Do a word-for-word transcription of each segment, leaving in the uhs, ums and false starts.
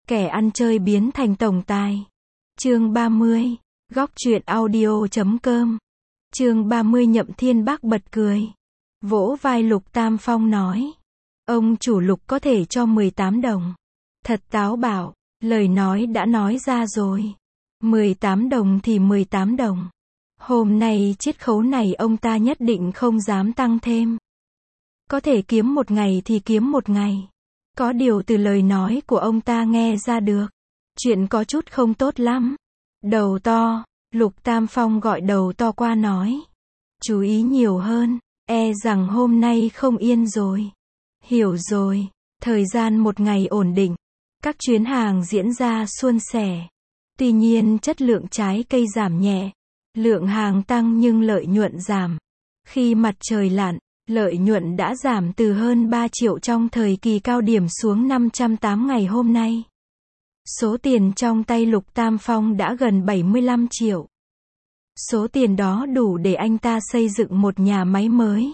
Kẻ ăn chơi biến thành tổng tài. Chương ba mươi. Góc truyện audio chấm com. Chương ba mươi Nhậm Thiên Bác bật cười. Vỗ vai Lục Tam Phong nói. Ông chủ Lục có thể cho mười tám đồng. Thật táo bạo, lời nói đã nói ra rồi. mười tám đồng thì mười tám đồng. Hôm nay chiết khấu này ông ta nhất định không dám tăng thêm. Có thể kiếm một ngày thì kiếm một ngày. Có điều từ lời nói của ông ta nghe ra được. Chuyện có chút không tốt lắm. Đầu to, Lục Tam Phong gọi đầu to qua nói. Chú ý nhiều hơn, e rằng hôm nay không yên rồi. Hiểu rồi, thời gian một ngày ổn định. Các chuyến hàng diễn ra suôn sẻ. Tuy nhiên chất lượng trái cây giảm nhẹ. Lượng hàng tăng nhưng lợi nhuận giảm. Khi mặt trời lặn, lợi nhuận đã giảm từ hơn ba triệu trong thời kỳ cao điểm xuống năm trăm tám ngày hôm nay. Số tiền trong tay Lục Tam Phong đã gần bảy mươi lăm triệu. Số tiền đó đủ để anh ta xây dựng một nhà máy mới.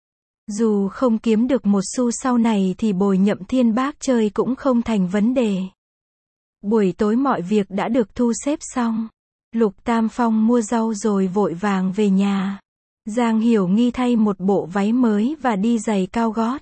Dù không kiếm được một xu sau này thì bồi Nhậm Thiên Bác chơi cũng không thành vấn đề. Buổi tối mọi việc đã được thu xếp xong. Lục Tam Phong mua rau rồi vội vàng về nhà. Giang Hiểu Nghi thay một bộ váy mới và đi giày cao gót.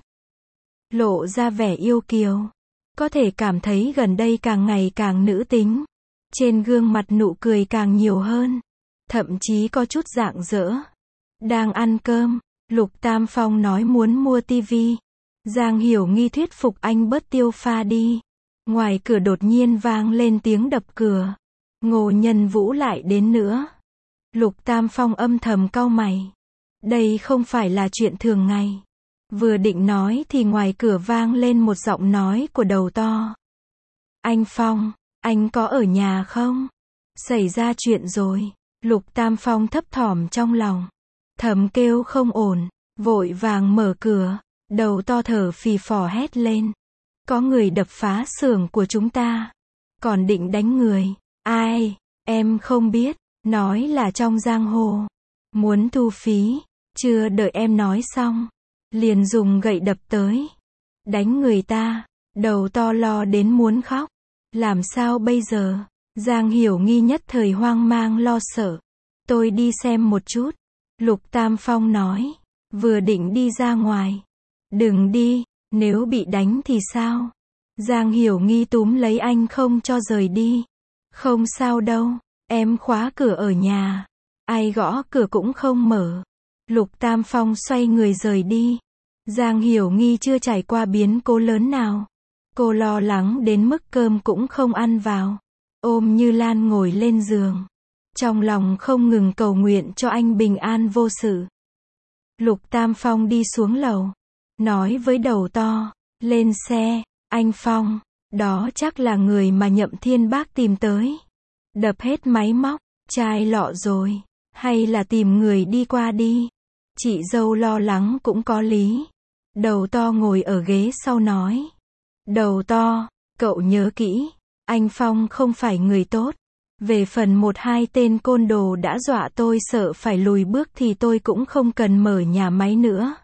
Lộ ra vẻ yêu kiều. Có thể cảm thấy gần đây càng ngày càng nữ tính. Trên gương mặt nụ cười càng nhiều hơn. Thậm chí có chút rạng rỡ. Đang ăn cơm, Lục Tam Phong nói muốn mua tivi. Giang Hiểu Nghi thuyết phục anh bớt tiêu pha đi. Ngoài cửa đột nhiên vang lên tiếng đập cửa. Ngô Nhân Vũ lại đến nữa. Lục Tam Phong âm thầm cau mày. Đây không phải là chuyện thường ngày. Vừa định nói thì ngoài cửa vang lên một giọng nói của đầu to. Anh Phong, anh có ở nhà không? Xảy ra chuyện rồi. Lục Tam Phong thấp thỏm trong lòng. Thầm kêu không ổn. Vội vàng mở cửa. Đầu to thở phì phò hét lên. Có người đập phá xưởng của chúng ta. Còn định đánh người. Ai? Em không biết. Nói là trong giang hồ. Muốn thu phí. Chưa đợi em nói xong. Liền dùng gậy đập tới. Đánh người ta. Đầu to lo đến muốn khóc. Làm sao bây giờ? Giang Hiểu Nghi nhất thời hoang mang lo sợ. Tôi đi xem một chút. Lục Tam Phong nói. Vừa định đi ra ngoài. Đừng đi. Nếu bị đánh thì sao? Giang Hiểu Nghi túm lấy anh không cho rời đi. Không sao đâu. Em khóa cửa ở nhà. Ai gõ cửa cũng không mở. Lục Tam Phong xoay người rời đi. Giang Hiểu Nghi chưa trải qua biến cố lớn nào. Cô lo lắng đến mức cơm cũng không ăn vào. Ôm Như Lan ngồi lên giường. Trong lòng không ngừng cầu nguyện cho anh bình an vô sự. Lục Tam Phong đi xuống lầu. Nói với đầu to. Lên xe. Anh Phong. Đó chắc là người mà Nhậm Thiên Bác tìm tới. Đập hết máy móc. Chai lọ rồi. Hay là tìm người đi qua đi. Chị dâu lo lắng cũng có lý. Đầu to ngồi ở ghế sau nói. Đầu to, cậu nhớ kỹ. Anh Phong không phải người tốt. Về phần một hai tên côn đồ đã dọa tôi sợ phải lùi bước thì tôi cũng không cần mở nhà máy nữa.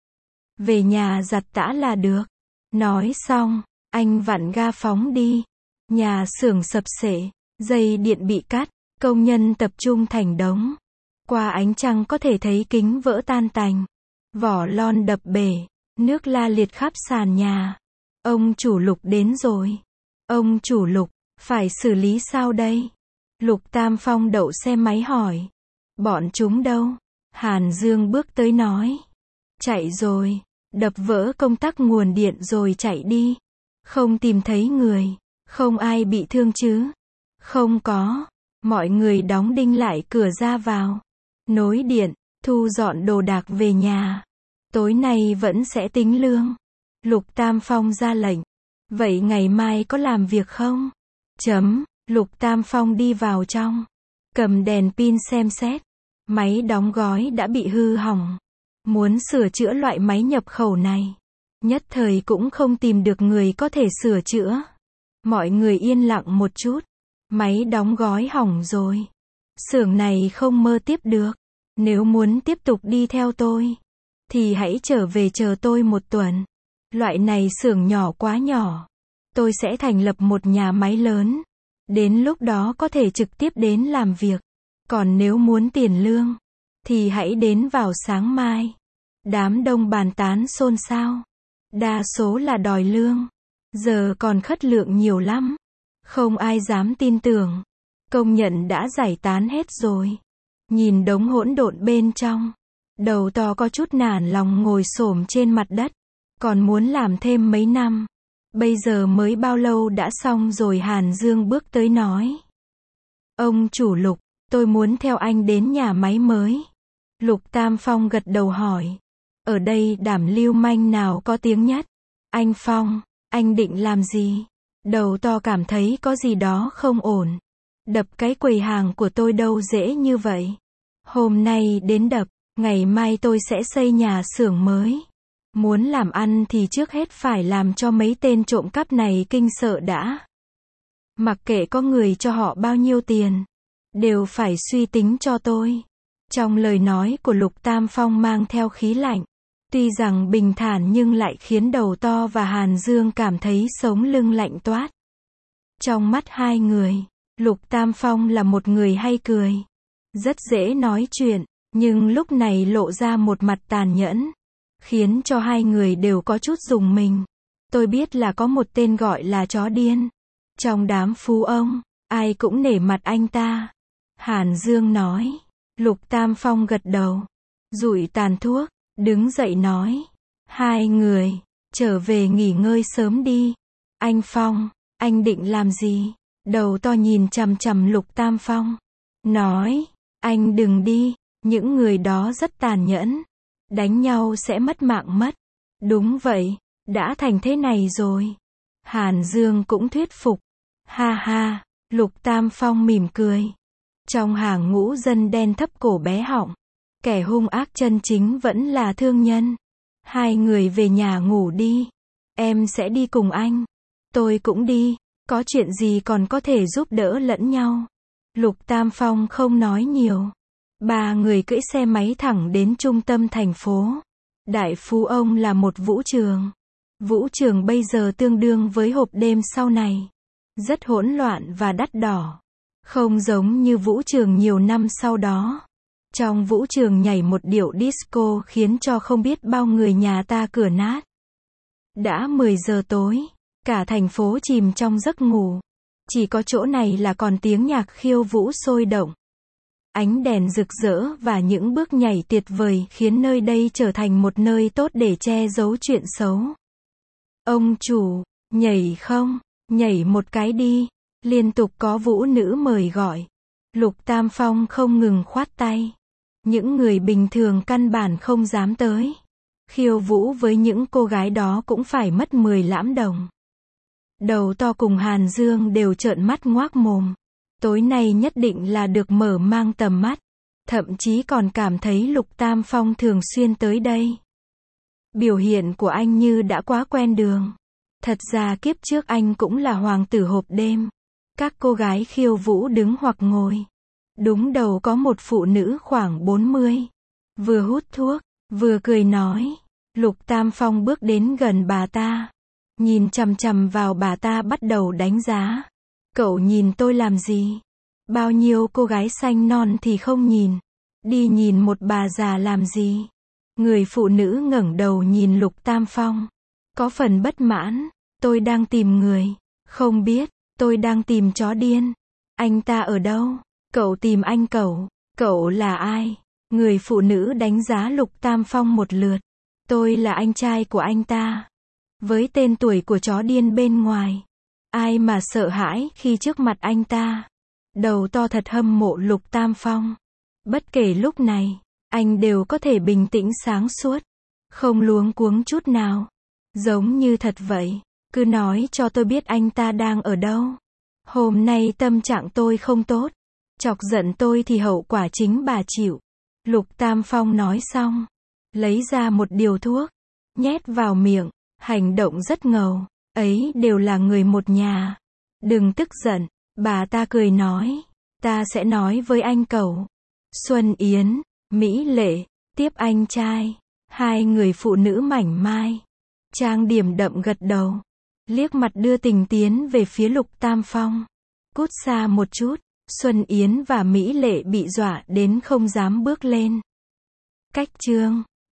Về nhà giặt tã là được. Nói xong, anh vặn ga phóng đi. Nhà xưởng sập xệ, dây điện bị cắt, công nhân tập trung thành đống. Qua ánh trăng có thể thấy kính vỡ tan tành. Vỏ lon đập bể. Nước la liệt khắp sàn nhà. Ông chủ Lục đến rồi. Ông chủ Lục, phải xử lý sao đây? Lục Tam Phong đậu xe máy hỏi. Bọn chúng đâu? Hàn Dương bước tới nói. Chạy rồi. Đập vỡ công tắc nguồn điện rồi chạy đi. Không tìm thấy người. Không ai bị thương chứ? Không có. Mọi người đóng đinh lại cửa ra vào. Nối điện. Thu dọn đồ đạc về nhà. Tối nay vẫn sẽ tính lương. Lục Tam Phong ra lệnh. Vậy ngày mai có làm việc không? Chấm. Lục Tam Phong đi vào trong. Cầm đèn pin xem xét. Máy đóng gói đã bị hư hỏng. Muốn sửa chữa loại máy nhập khẩu này. Nhất thời cũng không tìm được người có thể sửa chữa. Mọi người yên lặng một chút. Máy đóng gói hỏng rồi. Xưởng này không mơ tiếp được. Nếu muốn tiếp tục đi theo tôi. Thì hãy trở về chờ tôi một tuần. Loại này xưởng nhỏ quá nhỏ. tôi sẽ thành lập một nhà máy lớn. Đến lúc đó có thể trực tiếp đến làm việc. Còn nếu muốn tiền lương, thì hãy đến vào sáng mai. Đám đông bàn tán xôn xao. Đa số là đòi lương. Giờ còn khất lượng nhiều lắm. Không ai dám tin tưởng. Công nhận đã giải tán hết rồi. Nhìn đống hỗn độn bên trong. Đầu to có chút nản lòng ngồi xổm trên mặt đất. Còn muốn làm thêm mấy năm. Bây giờ mới bao lâu đã xong rồi. Hàn Dương bước tới nói. Ông chủ Lục, tôi muốn theo anh đến nhà máy mới. Lục Tam Phong gật đầu hỏi. Ở đây đảm lưu manh nào có tiếng nhất? Anh Phong, anh định làm gì? Đầu to cảm thấy có gì đó không ổn. Đập cái quầy hàng của tôi đâu dễ như vậy. Hôm nay đến đập, ngày mai tôi sẽ xây nhà xưởng mới. Muốn làm ăn thì trước hết phải làm cho mấy tên trộm cắp này kinh sợ đã. Mặc kệ có người cho họ bao nhiêu tiền, đều phải suy tính cho tôi. Trong lời nói của Lục Tam Phong mang theo khí lạnh. Tuy rằng bình thản nhưng lại khiến Đầu To và Hàn Dương cảm thấy sống lưng lạnh toát. Trong mắt hai người, Lục Tam Phong là một người hay cười. Rất dễ nói chuyện, nhưng lúc này lộ ra một mặt tàn nhẫn. Khiến cho hai người đều có chút rùng mình. Tôi biết là có một tên gọi là chó điên. Trong đám phú ông, ai cũng nể mặt anh ta. Hàn Dương nói. Lục Tam Phong gật đầu. Rụi tàn thuốc, đứng dậy nói. Hai người, trở về nghỉ ngơi sớm đi. Anh Phong, anh định làm gì? Đầu To nhìn chằm chằm Lục Tam Phong. Nói, anh đừng đi, những người đó rất tàn nhẫn. Đánh nhau sẽ mất mạng mất. Đúng vậy, đã thành thế này rồi. Hàn Dương cũng thuyết phục. Ha ha, Lục Tam Phong mỉm cười. Trong hàng ngũ dân đen thấp cổ bé họng. Kẻ hung ác chân chính vẫn là thương nhân. Hai người về nhà ngủ đi. Em sẽ đi cùng anh. Tôi cũng đi. Có chuyện gì còn có thể giúp đỡ lẫn nhau. Lục Tam Phong không nói nhiều. Ba người cưỡi xe máy thẳng đến trung tâm thành phố. Đại Phú Ông là một vũ trường. Vũ trường bây giờ tương đương với hộp đêm sau này. Rất hỗn loạn và đắt đỏ. Không giống như vũ trường nhiều năm sau đó. Trong vũ trường nhảy một điệu disco khiến cho không biết bao người nhà ta cửa nát. Đã mười giờ tối. Cả thành phố chìm trong giấc ngủ. Chỉ có chỗ này là còn tiếng nhạc khiêu vũ sôi động. Ánh đèn rực rỡ và những bước nhảy tuyệt vời khiến nơi đây trở thành một nơi tốt để che giấu chuyện xấu. Ông chủ, nhảy không? Nhảy một cái đi. Liên tục có vũ nữ mời gọi. Lục Tam Phong không ngừng khoát tay. Những người bình thường căn bản không dám tới. Khiêu vũ với những cô gái đó cũng phải mất mười lãm đồng. Đầu To cùng Hàn Dương đều trợn mắt ngoác mồm. Tối nay nhất định là được mở mang tầm mắt. Thậm chí còn cảm thấy Lục Tam Phong thường xuyên tới đây. Biểu hiện của anh như đã quá quen đường. Thật ra kiếp trước anh cũng là hoàng tử hộp đêm. Các cô gái khiêu vũ đứng hoặc ngồi. Đúng đầu có một phụ nữ khoảng bốn mươi. Vừa hút thuốc, vừa cười nói. Lục Tam Phong bước đến gần bà ta. Nhìn chằm chằm vào bà ta bắt đầu đánh giá. Cậu nhìn tôi làm gì? Bao nhiêu cô gái xanh non thì không nhìn. Đi nhìn một bà già làm gì? Người phụ nữ ngẩng đầu nhìn Lục Tam Phong. Có phần bất mãn. Tôi đang tìm người. Không biết, tôi đang tìm chó điên. Anh ta ở đâu? Cậu tìm anh cậu. Cậu là ai? Người phụ nữ đánh giá Lục Tam Phong một lượt. Tôi là anh trai của anh ta. Với tên tuổi của chó điên bên ngoài. Ai mà sợ hãi khi trước mặt anh ta. Đầu To thật hâm mộ Lục Tam Phong. Bất kể lúc này, anh đều có thể bình tĩnh sáng suốt. Không luống cuống chút nào. Giống như thật vậy. Cứ nói cho tôi biết anh ta đang ở đâu. Hôm nay tâm trạng tôi không tốt. Chọc giận tôi thì hậu quả chính bà chịu. Lục Tam Phong nói xong. Lấy ra một điều thuốc. Nhét vào miệng. Hành động rất ngầu. Ấy đều là người một nhà. Đừng tức giận. Bà ta cười nói. Ta sẽ nói với anh cậu. Xuân Yến, Mỹ Lệ, tiếp anh trai. Hai người phụ nữ mảnh mai. Trang điểm đậm gật đầu. Liếc mặt đưa tình tiến về phía Lục Tam Phong. Cút xa một chút. Xuân Yến và Mỹ Lệ bị dọa đến không dám bước lên. Cách chương